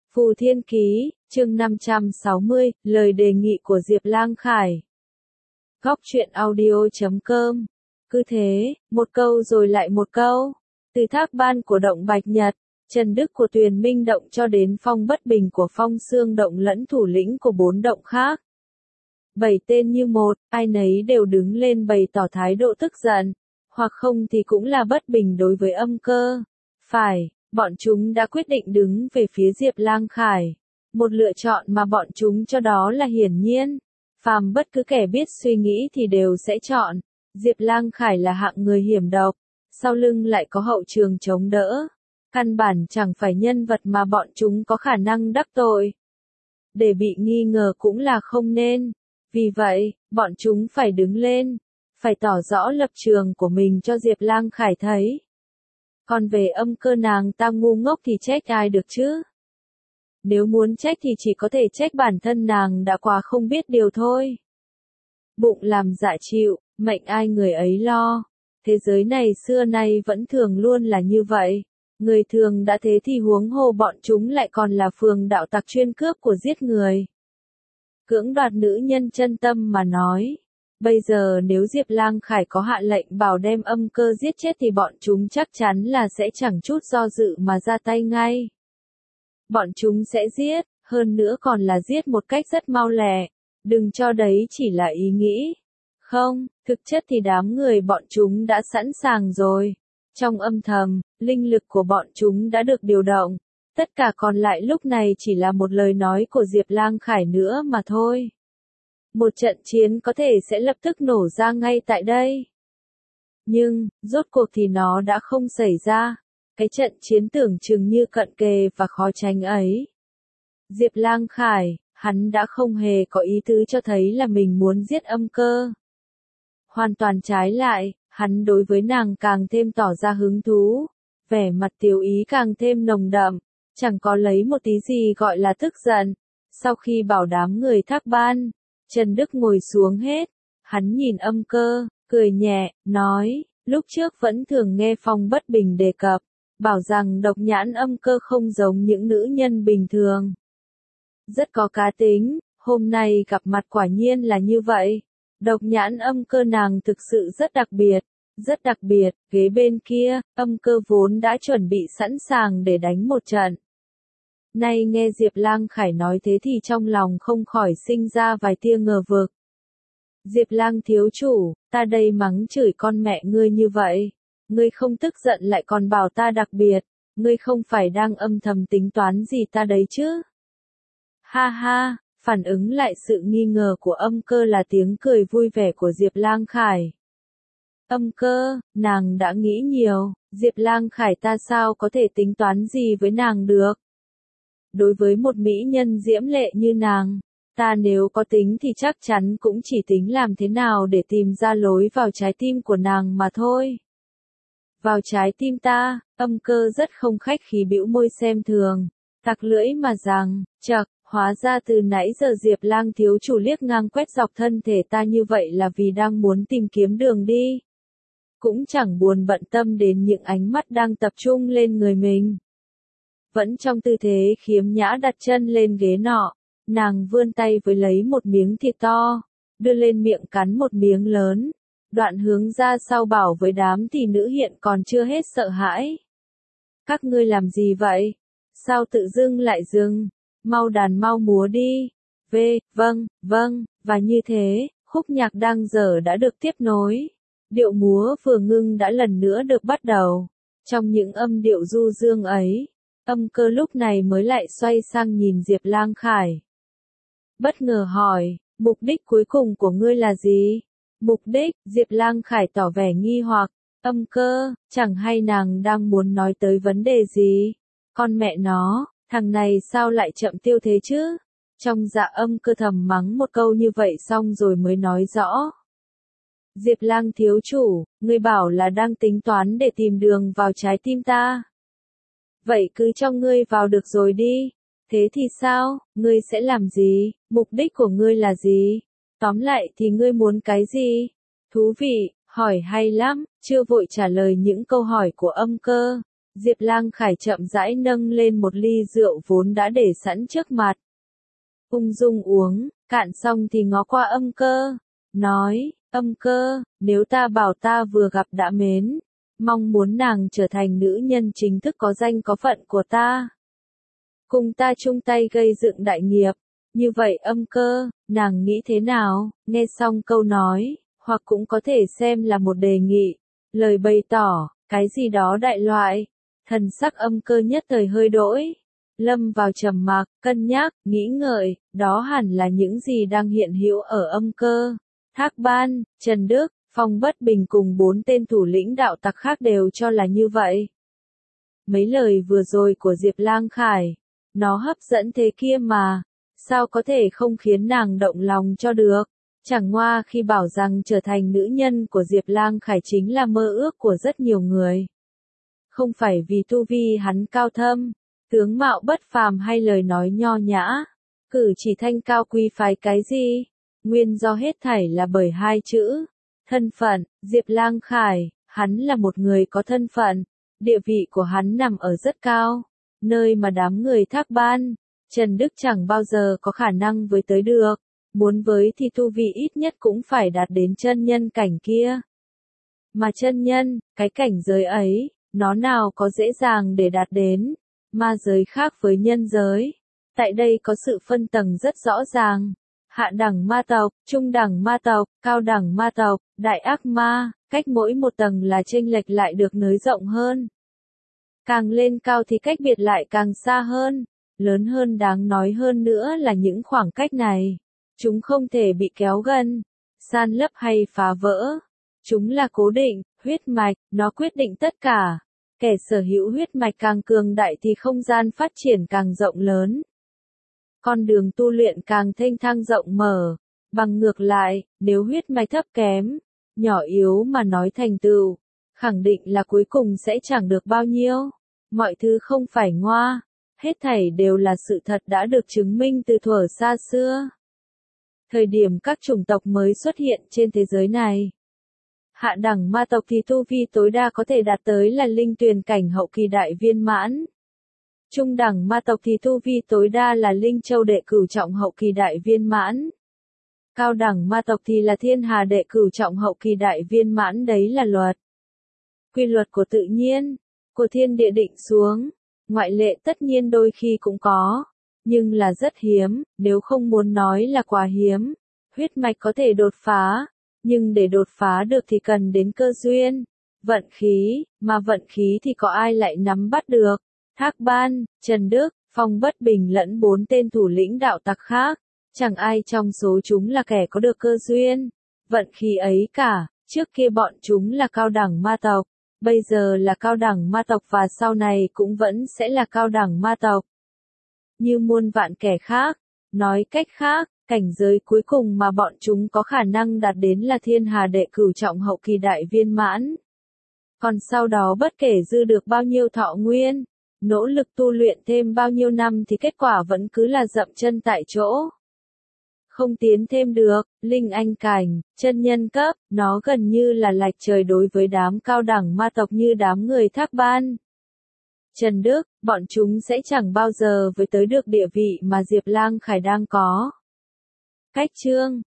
Phù Thiên Ký, chương 560, lời đề nghị của Diệp Lang Khải. Góc truyện audio.com. Cứ thế, một câu rồi lại một câu. Từ Thác Ban của Động Bạch Nhật, Trần Đức của Tuyền Minh Động cho đến Phong Bất Bình của Phong Xương Động lẫn thủ lĩnh của 4 động khác. 7 tên như một, ai nấy đều đứng lên bày tỏ thái độ tức giận, hoặc không thì cũng là bất bình đối với Âm Cơ. Phải, bọn chúng đã quyết định đứng về phía Diệp Lang Khải. Một lựa chọn mà bọn chúng cho đó là hiển nhiên. Phàm bất cứ kẻ biết suy nghĩ thì đều sẽ chọn. Diệp Lang Khải là hạng người hiểm độc, sau lưng lại có hậu trường chống đỡ. Căn bản chẳng phải nhân vật mà bọn chúng có khả năng đắc tội. Để bị nghi ngờ cũng là không nên. Vì vậy, bọn chúng phải đứng lên, phải tỏ rõ lập trường của mình cho Diệp Lang Khải thấy. Còn về Âm Cơ nàng ta ngu ngốc thì trách ai được chứ? Nếu muốn trách thì chỉ có thể trách bản thân nàng đã quá không biết điều thôi. Bụng làm dạ chịu, mệnh ai người ấy lo. Thế giới này xưa nay vẫn thường luôn là như vậy. Người thường đã thế thì huống hồ bọn chúng lại còn là phường đạo tặc chuyên cướp của giết người. Cưỡng đoạt nữ nhân chân tâm mà nói. Bây giờ nếu Diệp Lang Khải có hạ lệnh bảo đem Âm Cơ giết chết thì bọn chúng chắc chắn là sẽ chẳng chút do dự mà ra tay ngay. Bọn chúng sẽ giết, hơn nữa còn là giết một cách rất mau lẹ. Đừng cho đấy chỉ là ý nghĩ. Không, thực chất thì đám người bọn chúng đã sẵn sàng rồi. Trong âm thầm, linh lực của bọn chúng đã được điều động. Tất cả còn lại lúc này chỉ là một lời nói của Diệp Lang Khải nữa mà thôi. Một trận chiến có thể sẽ lập tức nổ ra ngay tại đây. Nhưng, rốt cuộc thì nó đã không xảy ra. Cái trận chiến tưởng chừng như cận kề và khó tránh ấy. Diệp Lang Khải, hắn đã không hề có ý tứ cho thấy là mình muốn giết Âm Cơ. Hoàn toàn trái lại, hắn đối với nàng càng thêm tỏ ra hứng thú. Vẻ mặt tiểu ý càng thêm nồng đậm, chẳng có lấy một tí gì gọi là tức giận. Sau khi bảo đám người Thác Ban, Trần Đức ngồi xuống hết, hắn nhìn Âm Cơ, cười nhẹ, nói, lúc trước vẫn thường nghe Phong Bất Bình đề cập, bảo rằng độc nhãn Âm Cơ không giống những nữ nhân bình thường. Rất có cá tính, hôm nay gặp mặt quả nhiên là như vậy. Độc nhãn Âm Cơ nàng thực sự rất đặc biệt, ghế bên kia, Âm Cơ vốn đã chuẩn bị sẵn sàng để đánh một trận. Nay nghe Diệp Lang Khải nói thế thì trong lòng không khỏi sinh ra vài tia ngờ vực. Diệp Lang thiếu chủ, ta đây mắng chửi con mẹ ngươi như vậy. Ngươi không tức giận lại còn bảo ta đặc biệt, ngươi không phải đang âm thầm tính toán gì ta đấy chứ? Ha ha, phản ứng lại sự nghi ngờ của Âm Cơ là tiếng cười vui vẻ của Diệp Lang Khải. Âm Cơ, nàng đã nghĩ nhiều, Diệp Lang Khải ta sao có thể tính toán gì với nàng được? Đối với một mỹ nhân diễm lệ như nàng, ta nếu có tính thì chắc chắn cũng chỉ tính làm thế nào để tìm ra lối vào trái tim của nàng mà thôi. Vào trái tim ta, Âm Cơ rất không khách khí bĩu môi xem thường, tặc lưỡi mà rằng, chậc, hóa ra từ nãy giờ Diệp Lang thiếu chủ liếc ngang quét dọc thân thể ta như vậy là vì đang muốn tìm kiếm đường đi. Cũng chẳng buồn bận tâm đến những ánh mắt đang tập trung lên người mình. Vẫn trong tư thế khiếm nhã đặt chân lên ghế nọ, nàng vươn tay với lấy một miếng thịt to, đưa lên miệng cắn một miếng lớn, đoạn hướng ra sau bảo với đám thị nữ hiện còn chưa hết sợ hãi. Các ngươi làm gì vậy? Sao tự dưng lại dừng? Mau đàn mau múa đi. Vâng, và như thế, khúc nhạc đang dở đã được tiếp nối. Điệu múa vừa ngưng đã lần nữa được bắt đầu. Trong những âm điệu du dương ấy, Âm Cơ lúc này mới lại xoay sang nhìn Diệp Lang Khải. Bất ngờ hỏi, mục đích cuối cùng của ngươi là gì? Mục đích, Diệp Lang Khải tỏ vẻ nghi hoặc, Âm Cơ, chẳng hay nàng đang muốn nói tới vấn đề gì? Con mẹ nó, thằng này sao lại chậm tiêu thế chứ? Trong dạ Âm Cơ thầm mắng một câu như vậy xong rồi mới nói rõ. Diệp Lang thiếu chủ, ngươi bảo là đang tính toán để tìm đường vào trái tim ta. Vậy cứ cho ngươi vào được rồi đi. Thế thì sao, ngươi sẽ làm gì, mục đích của ngươi là gì? Tóm lại thì ngươi muốn cái gì? Thú vị, hỏi hay lắm, chưa vội trả lời những câu hỏi của Âm Cơ. Diệp Lang Khải chậm rãi nâng lên một ly rượu vốn đã để sẵn trước mặt. Ung dung uống, cạn xong thì ngó qua Âm Cơ, nói, Âm Cơ, nếu ta bảo ta vừa gặp đã mến, mong muốn nàng trở thành nữ nhân chính thức có danh có phận của ta. Cùng ta chung tay gây dựng đại nghiệp, như vậy Âm Cơ, nàng nghĩ thế nào? Nghe xong câu nói, hoặc cũng có thể xem là một đề nghị, lời bày tỏ, cái gì đó đại loại. Thần sắc Âm Cơ nhất thời hơi đổi, lâm vào trầm mặc, cân nhắc, nghĩ ngợi, đó hẳn là những gì đang hiện hữu ở Âm Cơ. Thác Ban, Trần Đức, Phong Bất Bình cùng 4 tên thủ lĩnh đạo tặc khác đều cho là như vậy. Mấy lời vừa rồi của Diệp Lang Khải, nó hấp dẫn thế kia mà, sao có thể không khiến nàng động lòng cho được? Chẳng ngoa khi bảo rằng trở thành nữ nhân của Diệp Lang Khải chính là mơ ước của rất nhiều người. Không phải vì tu vi hắn cao thâm, tướng mạo bất phàm hay lời nói nho nhã, cử chỉ thanh cao quý phái cái gì, nguyên do hết thảy là bởi 2 chữ, thân phận. Diệp Lang Khải, hắn là một người có thân phận, địa vị của hắn nằm ở rất cao, nơi mà đám người Thác Ban, Trần Đức chẳng bao giờ có khả năng với tới được, muốn với thì tu vi ít nhất cũng phải đạt đến chân nhân cảnh kia. Mà chân nhân, cái cảnh giới ấy, nó nào có dễ dàng để đạt đến, ma giới khác với nhân giới. Tại đây có sự phân tầng rất rõ ràng. Hạ đẳng ma tộc, trung đẳng ma tộc, cao đẳng ma tộc, đại ác ma, cách mỗi một tầng là chênh lệch lại được nới rộng hơn. Càng lên cao thì cách biệt lại càng xa hơn, lớn hơn đáng nói hơn nữa là những khoảng cách này. Chúng không thể bị kéo gần, san lấp hay phá vỡ. Chúng là cố định, huyết mạch, nó quyết định tất cả. Kẻ sở hữu huyết mạch càng cường đại thì không gian phát triển càng rộng lớn. Con đường tu luyện càng thênh thang rộng mở. Bằng ngược lại, nếu huyết mạch thấp kém, nhỏ yếu mà nói thành tựu, khẳng định là cuối cùng sẽ chẳng được bao nhiêu. Mọi thứ không phải ngoa, hết thảy đều là sự thật đã được chứng minh từ thuở xa xưa. Thời điểm các chủng tộc mới xuất hiện trên thế giới này. Hạ đẳng ma tộc thì tu vi tối đa có thể đạt tới là linh tuyền cảnh hậu kỳ đại viên mãn. Trung đẳng ma tộc thì tu vi tối đa là linh châu đệ cửu trọng hậu kỳ đại viên mãn. Cao đẳng ma tộc thì là thiên hà đệ cửu trọng hậu kỳ đại viên mãn, đấy là luật. Quy luật của tự nhiên, của thiên địa định xuống, ngoại lệ tất nhiên đôi khi cũng có, nhưng là rất hiếm, nếu không muốn nói là quá hiếm. Huyết mạch có thể đột phá, nhưng để đột phá được thì cần đến cơ duyên, vận khí, mà vận khí thì có ai lại nắm bắt được. Thác Ban, Trần Đức, Phong Bất Bình lẫn 4 tên thủ lĩnh đạo tặc khác, chẳng ai trong số chúng là kẻ có được cơ duyên, vận khí ấy cả. Trước kia bọn chúng là cao đẳng ma tộc, bây giờ là cao đẳng ma tộc và sau này cũng vẫn sẽ là cao đẳng ma tộc. Như muôn vạn kẻ khác, nói cách khác, cảnh giới cuối cùng mà bọn chúng có khả năng đạt đến là thiên hà đệ cửu trọng hậu kỳ đại viên mãn. Còn sau đó bất kể dư được bao nhiêu thọ nguyên, nỗ lực tu luyện thêm bao nhiêu năm thì kết quả vẫn cứ là dậm chân tại chỗ. Không tiến thêm được. Linh anh cảnh, chân nhân cấp, nó gần như là lệch trời đối với đám cao đẳng ma tộc như đám người Thác Ban, Trần Đức, bọn chúng sẽ chẳng bao giờ với tới được địa vị mà Diệp Lang Khải đang có. Cách chương